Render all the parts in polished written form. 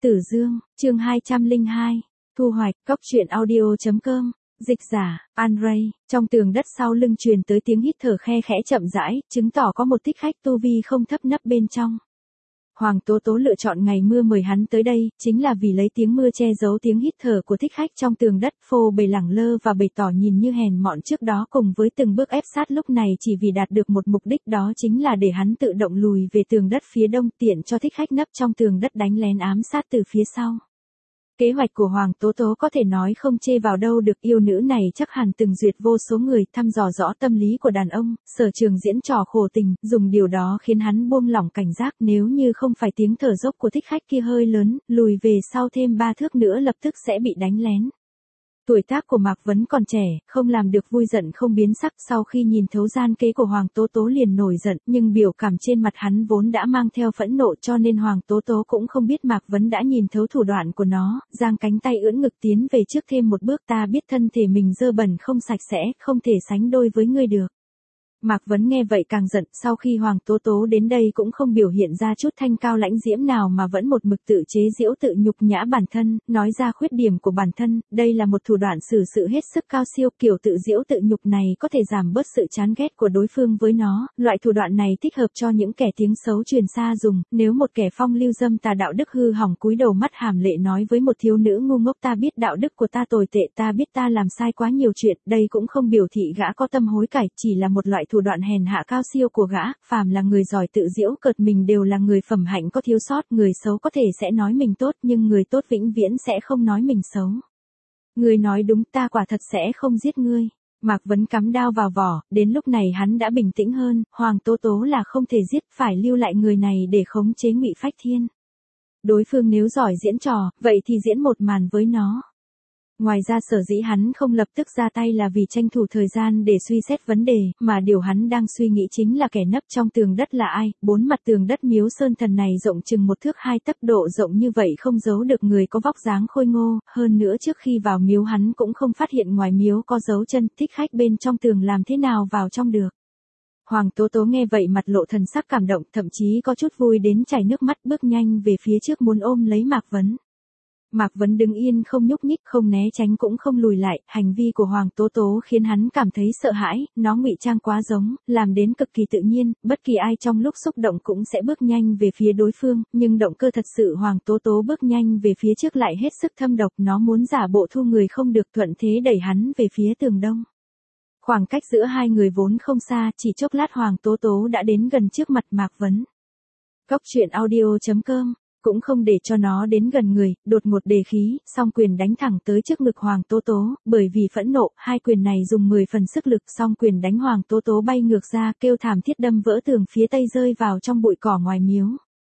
Tử Dương, chương 202, thu hoạch, cốc truyện audio.com, dịch giả, An Ray, trong tường đất sau lưng truyền tới tiếng hít thở khe khẽ chậm rãi, chứng tỏ có một thích khách tu vi không thấp nấp bên trong. Hoàng Tố Tố lựa chọn ngày mưa mời hắn tới đây, chính là vì lấy tiếng mưa che giấu tiếng hít thở của thích khách trong tường đất. Phô bày lẳng lơ và bày tỏ nhìn như hèn mọn trước đó cùng với từng bước ép sát lúc này chỉ vì đạt được một mục đích, đó chính là để hắn tự động lùi về tường đất phía đông, tiện cho thích khách nấp trong tường đất đánh lén ám sát từ phía sau. Kế hoạch của Hoàng Tố Tố có thể nói không chê vào đâu được, yêu nữ này chắc hẳn từng duyệt vô số người, thăm dò rõ tâm lý của đàn ông, sở trường diễn trò khổ tình, dùng điều đó khiến hắn buông lỏng cảnh giác. Nếu như không phải tiếng thở dốc của thích khách kia hơi lớn, lùi về sau thêm 3 thước nữa lập tức sẽ bị đánh lén. Tuổi tác của Mạc Vấn còn trẻ, không làm được vui giận không biến sắc, sau khi nhìn thấu gian kế của Hoàng Tố Tố liền nổi giận, nhưng biểu cảm trên mặt hắn vốn đã mang theo phẫn nộ, cho nên Hoàng Tố Tố cũng không biết Mạc Vấn đã nhìn thấu thủ đoạn của nó, giang cánh tay ưỡn ngực tiến về trước thêm một bước. Ta biết thân thể mình dơ bẩn không sạch sẽ, không thể sánh đôi với ngươi được. Mạc Vấn nghe vậy càng giận, sau khi Hoàng Tố Tố đến đây cũng không biểu hiện ra chút thanh cao lãnh diễm nào mà vẫn một mực tự chế giễu tự nhục nhã bản thân, nói ra khuyết điểm của bản thân. Đây là một thủ đoạn xử sự hết sức cao siêu, kiểu tự giễu tự nhục này có thể giảm bớt sự chán ghét của đối phương với nó. Loại thủ đoạn này thích hợp cho những kẻ tiếng xấu truyền xa dùng. Nếu một kẻ phong lưu dâm tà đạo đức hư hỏng cúi đầu mắt hàm lệ nói với một thiếu nữ ngu ngốc, ta biết đạo đức của ta tồi tệ, ta biết ta làm sai quá nhiều chuyện, đây cũng không biểu thị gã có tâm hối cải, chỉ là một loại thủ đoạn hèn hạ cao siêu của gã. Phàm là người giỏi tự giễu cợt mình đều là người phẩm hạnh có thiếu sót, người xấu có thể sẽ nói mình tốt, nhưng người tốt vĩnh viễn sẽ không nói mình xấu. Ngươi nói đúng, ta quả thật sẽ không giết ngươi. Mạc Vấn cắm đao vào vỏ, đến lúc này hắn đã bình tĩnh hơn. Hoàng Tố Tố là không thể giết, phải lưu lại người này để khống chế Ngụy Phách Thiên. Đối phương nếu giỏi diễn trò, vậy thì diễn một màn với nó. Ngoài ra sở dĩ hắn không lập tức ra tay là vì tranh thủ thời gian để suy xét vấn đề, mà điều hắn đang suy nghĩ chính là kẻ nấp trong tường đất là ai. 4 mặt tường đất Miếu Sơn Thần này rộng chừng 1 thước 2 tấc, độ rộng như vậy không giấu được người có vóc dáng khôi ngô, hơn nữa trước khi vào miếu hắn cũng không phát hiện ngoài miếu có dấu chân, thích khách bên trong tường làm thế nào vào trong được. Hoàng Tố Tố nghe vậy mặt lộ thần sắc cảm động, thậm chí có chút vui đến chảy nước mắt, bước nhanh về phía trước muốn ôm lấy Mạc Vấn. Mạc Vấn đứng yên không nhúc nhích, không né tránh cũng không lùi lại. Hành vi của Hoàng Tố Tố khiến hắn cảm thấy sợ hãi, nó ngụy trang quá giống, làm đến cực kỳ tự nhiên, bất kỳ ai trong lúc xúc động cũng sẽ bước nhanh về phía đối phương, nhưng động cơ thật sự Hoàng Tố Tố bước nhanh về phía trước lại hết sức thâm độc, nó muốn giả bộ thu người không được, thuận thế đẩy hắn về phía tường đông. Khoảng cách giữa hai người vốn không xa, chỉ chốc lát Hoàng Tố Tố đã đến gần trước mặt Mạc Vấn. Cốc truyện audio.com cũng không để cho nó đến gần người, đột ngột đề khí, song quyền đánh thẳng tới trước ngực Hoàng Tố Tố, bởi vì phẫn nộ, hai quyền này dùng 10 phần sức lực, song quyền đánh Hoàng Tố Tố bay ngược ra, kêu thảm thiết đâm vỡ tường phía tây rơi vào trong bụi cỏ ngoài miếu.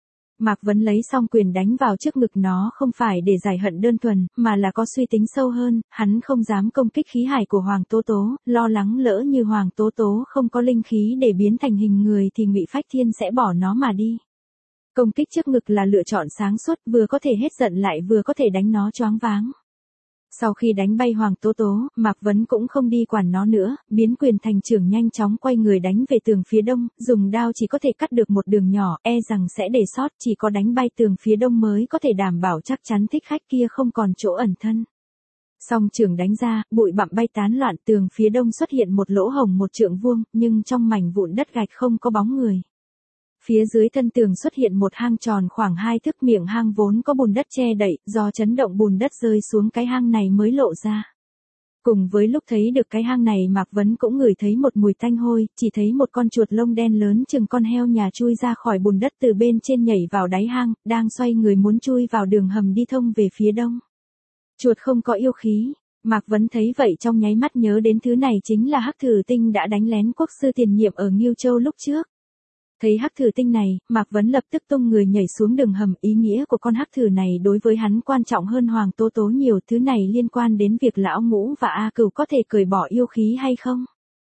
Mạc Vấn lấy song quyền đánh vào trước ngực nó không phải để giải hận đơn thuần, mà là có suy tính sâu hơn, hắn không dám công kích khí hải của Hoàng Tố Tố, lo lắng lỡ như Hoàng Tố Tố không có linh khí để biến thành hình người thì Ngụy Phách Thiên sẽ bỏ nó mà đi. Công kích trước ngực là lựa chọn sáng suốt, vừa có thể hết giận lại vừa có thể đánh nó choáng váng. Sau khi đánh bay Hoàng Tố Tố, Mạc Vấn cũng không đi quản nó nữa, biến quyền thành chưởng nhanh chóng quay người đánh về tường phía đông, dùng đao chỉ có thể cắt được một đường nhỏ, e rằng sẽ để sót, chỉ có đánh bay tường phía đông mới có thể đảm bảo chắc chắn thích khách kia không còn chỗ ẩn thân. Song chưởng đánh ra, bụi bặm bay tán loạn, tường phía đông xuất hiện một lỗ hổng 1 trượng vuông, nhưng trong mảnh vụn đất gạch không có bóng người. Phía dưới thân tường xuất hiện một hang tròn khoảng 2 thước, miệng hang vốn có bùn đất che đậy, do chấn động bùn đất rơi xuống cái hang này mới lộ ra. Cùng với lúc thấy được cái hang này Mạc Vấn cũng ngửi thấy một mùi tanh hôi, chỉ thấy một con chuột lông đen lớn chừng con heo nhà chui ra khỏi bùn đất từ bên trên nhảy vào đáy hang, đang xoay người muốn chui vào đường hầm đi thông về phía đông. Chuột không có yêu khí. Mạc Vấn thấy vậy trong nháy mắt nhớ đến thứ này chính là Hắc Thử Tinh đã đánh lén quốc sư tiền nhiệm ở Ngưu Châu lúc trước. Thấy Hắc Thử Tinh này, Mạc Vấn lập tức tung người nhảy xuống đường hầm, ý nghĩa của con hắc thử này đối với hắn quan trọng hơn Hoàng Tố Tố nhiều, thứ này liên quan đến việc lão Ngũ và A Cửu có thể cởi bỏ yêu khí hay không.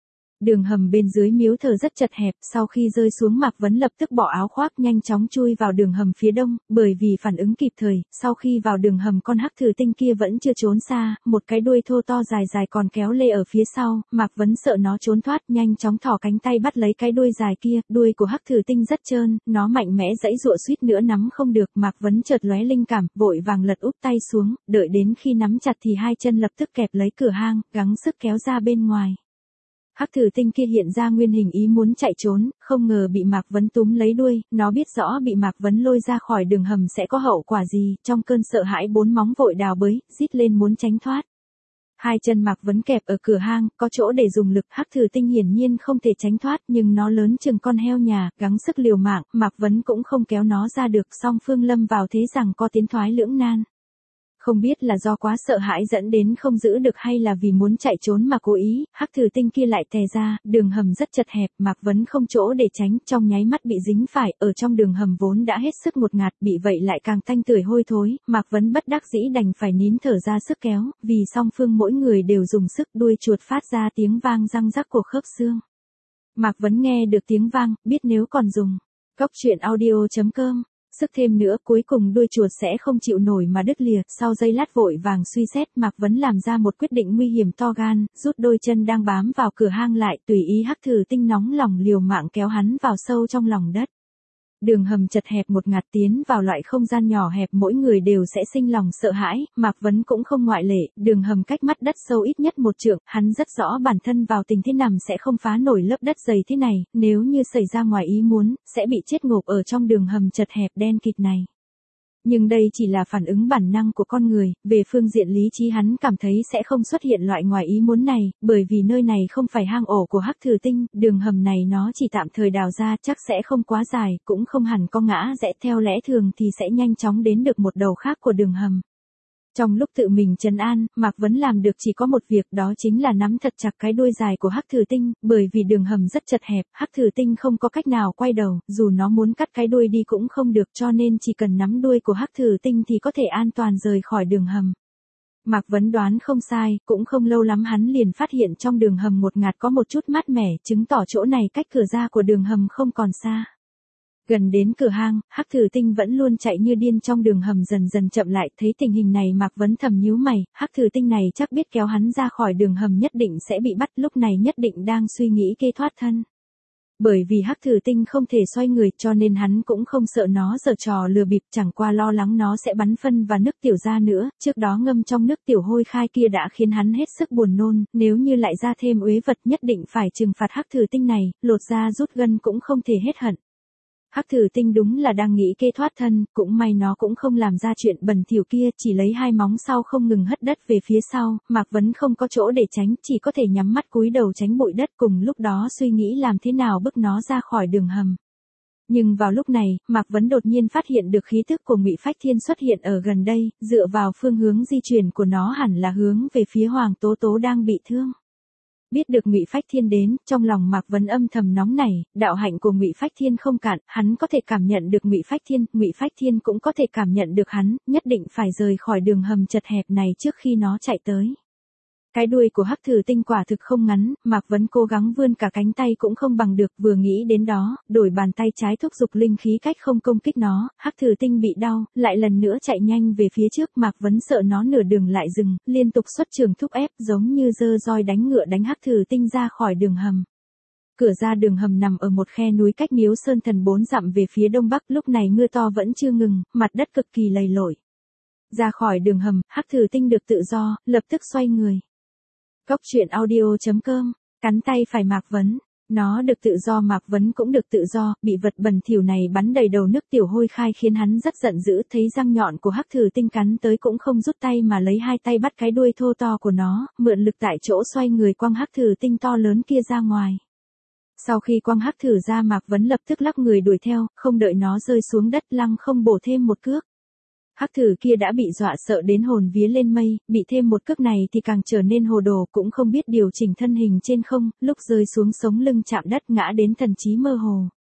Đường hầm bên dưới miếu thờ rất chật hẹp, sau khi rơi xuống Mạc Vấn lập tức bỏ áo khoác nhanh chóng chui vào đường hầm phía đông, bởi vì phản ứng kịp thời, sau khi vào đường hầm con hắc thử tinh kia vẫn chưa trốn xa, một cái đuôi thô to dài dài còn kéo lê ở phía sau, Mạc Vấn sợ nó trốn thoát, nhanh chóng thò cánh tay bắt lấy cái đuôi dài kia, đuôi của hắc thử tinh rất trơn, nó mạnh mẽ giãy giụa suýt nữa nắm không được, Mạc Vấn chợt lóe linh cảm, vội vàng lật úp tay xuống, đợi đến khi nắm chặt thì hai chân lập tức kẹp lấy cửa hang, gắng sức kéo ra bên ngoài. Hắc thử tinh kia hiện ra nguyên hình ý muốn chạy trốn, không ngờ bị Mạc Vấn túm lấy đuôi, nó biết rõ bị Mạc Vấn lôi ra khỏi đường hầm sẽ có hậu quả gì, trong cơn sợ hãi bốn móng vội đào bới, rít lên muốn tránh thoát. Hai chân Mạc Vấn kẹp ở cửa hang, có chỗ để dùng lực, hắc thử tinh hiển nhiên không thể tránh thoát, nhưng nó lớn chừng con heo nhà, gắng sức liều mạng, Mạc Vấn cũng không kéo nó ra được, song phương lâm vào thế rằng có tiến thoái lưỡng nan. Không biết là do quá sợ hãi dẫn đến không giữ được hay là vì muốn chạy trốn mà cố ý, hắc thử tinh kia lại tè ra, đường hầm rất chật hẹp, Mạc Vấn không chỗ để tránh, trong nháy mắt bị dính phải, ở trong đường hầm vốn đã hết sức ngột ngạt, bị vậy lại càng tanh tưởi hôi thối, Mạc Vấn bất đắc dĩ đành phải nín thở ra sức kéo, vì song phương mỗi người đều dùng sức, đuôi chuột phát ra tiếng vang răng rắc của khớp xương. Mạc Vấn nghe được tiếng vang, biết nếu còn dùng. Cốc truyện audio.com sức thêm nữa, cuối cùng đuôi chuột sẽ không chịu nổi mà đứt lìa, sau giây lát vội vàng suy xét, Mạc Vấn làm ra một quyết định nguy hiểm to gan, rút đôi chân đang bám vào cửa hang lại, tùy ý hắc thử tinh nóng lòng liều mạng kéo hắn vào sâu trong lòng đất. Đường hầm chật hẹp một ngạt, tiến vào loại không gian nhỏ hẹp mỗi người đều sẽ sinh lòng sợ hãi, Mạc Vấn cũng không ngoại lệ, đường hầm cách mắt đất sâu ít nhất 1 trượng, hắn rất rõ bản thân vào tình thế nằm sẽ không phá nổi lớp đất dày thế này, nếu như xảy ra ngoài ý muốn, sẽ bị chết ngộp ở trong đường hầm chật hẹp đen kịt này. Nhưng đây chỉ là phản ứng bản năng của con người, về phương diện lý trí hắn cảm thấy sẽ không xuất hiện loại ngoài ý muốn này, bởi vì nơi này không phải hang ổ của hắc thử tinh, đường hầm này nó chỉ tạm thời đào ra, chắc sẽ không quá dài, cũng không hẳn có ngã rẽ, theo lẽ thường thì sẽ nhanh chóng đến được một đầu khác của đường hầm. Trong lúc tự mình trấn an, Mạc Vấn làm được chỉ có một việc, đó chính là nắm thật chặt cái đuôi dài của hắc thử tinh, bởi vì đường hầm rất chật hẹp, hắc thử tinh không có cách nào quay đầu, dù nó muốn cắt cái đuôi đi cũng không được, cho nên chỉ cần nắm đuôi của hắc thử tinh thì có thể an toàn rời khỏi đường hầm. Mạc Vấn đoán không sai, cũng không lâu lắm hắn liền phát hiện trong đường hầm ngột ngạt có một chút mát mẻ, chứng tỏ chỗ này cách cửa ra của đường hầm không còn xa. Gần đến cửa hang, hắc thử tinh vẫn luôn chạy như điên trong đường hầm dần dần chậm lại, thấy tình hình này Mạc Vấn thầm nhíu mày, hắc thử tinh này chắc biết kéo hắn ra khỏi đường hầm nhất định sẽ bị bắt, lúc này nhất định đang suy nghĩ kế thoát thân. Bởi vì hắc thử tinh không thể xoay người cho nên hắn cũng không sợ nó giở trò lừa bịp, chẳng qua lo lắng nó sẽ bắn phân và nước tiểu ra nữa, trước đó ngâm trong nước tiểu hôi khai kia đã khiến hắn hết sức buồn nôn, nếu như lại ra thêm uế vật nhất định phải trừng phạt hắc thử tinh này, lột da rút gân cũng không thể hết hận. Hắc thử tinh đúng là đang nghĩ kế thoát thân, cũng may nó cũng không làm ra chuyện bẩn thỉu kia, chỉ lấy hai móng sau không ngừng hất đất về phía sau, Mạc Vấn không có chỗ để tránh, chỉ có thể nhắm mắt cúi đầu tránh bụi đất, cùng lúc đó suy nghĩ làm thế nào bức nó ra khỏi đường hầm. Nhưng vào lúc này, Mạc Vấn đột nhiên phát hiện được khí tức của Ngụy Phách Thiên xuất hiện ở gần đây, dựa vào phương hướng di chuyển của nó hẳn là hướng về phía Hoàng Tố Tố đang bị thương. Biết được Ngụy Phách Thiên đến, trong lòng Mạc Vấn âm thầm nóng nảy, đạo hạnh của Ngụy Phách Thiên không cạn, hắn có thể cảm nhận được Ngụy Phách Thiên cũng có thể cảm nhận được hắn, nhất định phải rời khỏi đường hầm chật hẹp này trước khi nó chạy tới. Cái đuôi của hắc thử tinh quả thực không ngắn, Mạc Vấn cố gắng vươn cả cánh tay cũng không bằng được, vừa nghĩ đến đó, đổi bàn tay trái thúc giục linh khí cách không công kích nó, hắc thử tinh bị đau, lại lần nữa chạy nhanh về phía trước, Mạc Vấn sợ nó nửa đường lại dừng, liên tục xuất trường thúc ép, giống như giơ roi đánh ngựa đánh hắc thử tinh ra khỏi đường hầm. Cửa ra đường hầm nằm ở một khe núi cách Miếu Sơn Thần 4 dặm về phía đông bắc, lúc này mưa to vẫn chưa ngừng, mặt đất cực kỳ lầy lội. Ra khỏi đường hầm, hắc thử tinh được tự do, lập tức xoay người. Cốc truyện audio.com, cắn tay phải Mạc Vấn, nó được tự do Mạc Vấn cũng được tự do, bị vật bẩn thỉu này bắn đầy đầu nước tiểu hôi khai khiến hắn rất giận dữ, thấy răng nhọn của hắc thử tinh cắn tới cũng không rút tay mà lấy hai tay bắt cái đuôi thô to của nó, mượn lực tại chỗ xoay người quăng hắc thử tinh to lớn kia ra ngoài. Sau khi quăng hắc thử ra Mạc Vấn lập tức lắc người đuổi theo, không đợi nó rơi xuống đất lăng không bổ thêm một cước. Hắc thử kia đã bị dọa sợ đến hồn vía lên mây, bị thêm một cước này thì càng trở nên hồ đồ, cũng không biết điều chỉnh thân hình trên không, lúc rơi xuống sống lưng chạm đất ngã đến thần trí mơ hồ.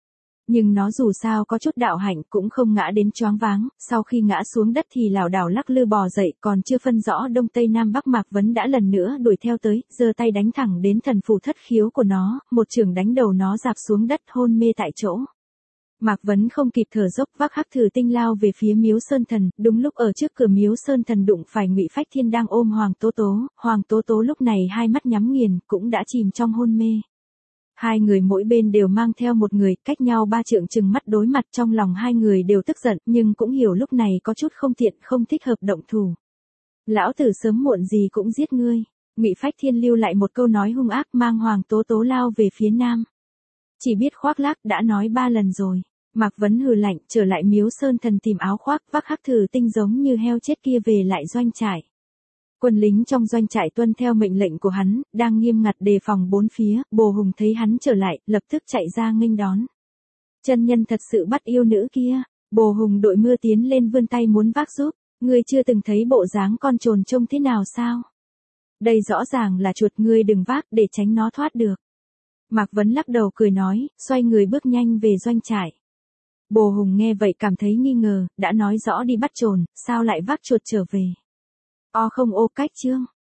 Nhưng nó dù sao có chút đạo hạnh cũng không ngã đến choáng váng, sau khi ngã xuống đất thì lảo đảo lắc lư bò dậy, còn chưa phân rõ đông tây nam bắc Mạc Vấn đã lần nữa đuổi theo tới, giơ tay đánh thẳng đến thần phù thất khiếu của nó, một chưởng đánh đầu nó rạp xuống đất hôn mê tại chỗ. Mạc Vấn không kịp thở dốc vác Hắc Thử Tinh lao về phía Miếu Sơn Thần, đúng lúc ở trước cửa Miếu Sơn Thần đụng phải Ngụy Phách Thiên đang ôm Hoàng Tố Tố lúc này hai mắt nhắm nghiền, cũng đã chìm trong hôn mê. Hai người mỗi bên đều mang theo một người, cách nhau 3 trượng chừng mắt đối mặt, trong lòng hai người đều tức giận, nhưng cũng hiểu lúc này có chút không tiện, không thích hợp động thủ. Lão tử sớm muộn gì cũng giết ngươi. Ngụy Phách Thiên lưu lại một câu nói hung ác, mang Hoàng Tố Tố lao về phía nam. Chỉ biết khoác lác, đã nói 3 lần rồi. Mạc Vấn hừ lạnh, trở lại Miếu Sơn Thần tìm áo khoác, vác Hắc Thử Tinh giống như heo chết kia về lại doanh trại. Quân lính trong doanh trại tuân theo mệnh lệnh của hắn, đang nghiêm ngặt đề phòng bốn phía, Bồ Hùng thấy hắn trở lại, lập tức chạy ra nghênh đón. Chân nhân thật sự bắt yêu nữ kia. Bồ Hùng đội mưa tiến lên vươn tay muốn vác giúp. Ngươi chưa từng thấy bộ dáng con trồn trông thế nào sao? Đây rõ ràng là chuột, ngươi đừng vác để tránh nó thoát được. Mạc Vấn lắc đầu cười nói, xoay người bước nhanh về doanh trại. Bồ Hùng nghe vậy cảm thấy nghi ngờ, đã nói rõ đi bắt trồn, sao lại vác chuột trở về? Không ô cách chương.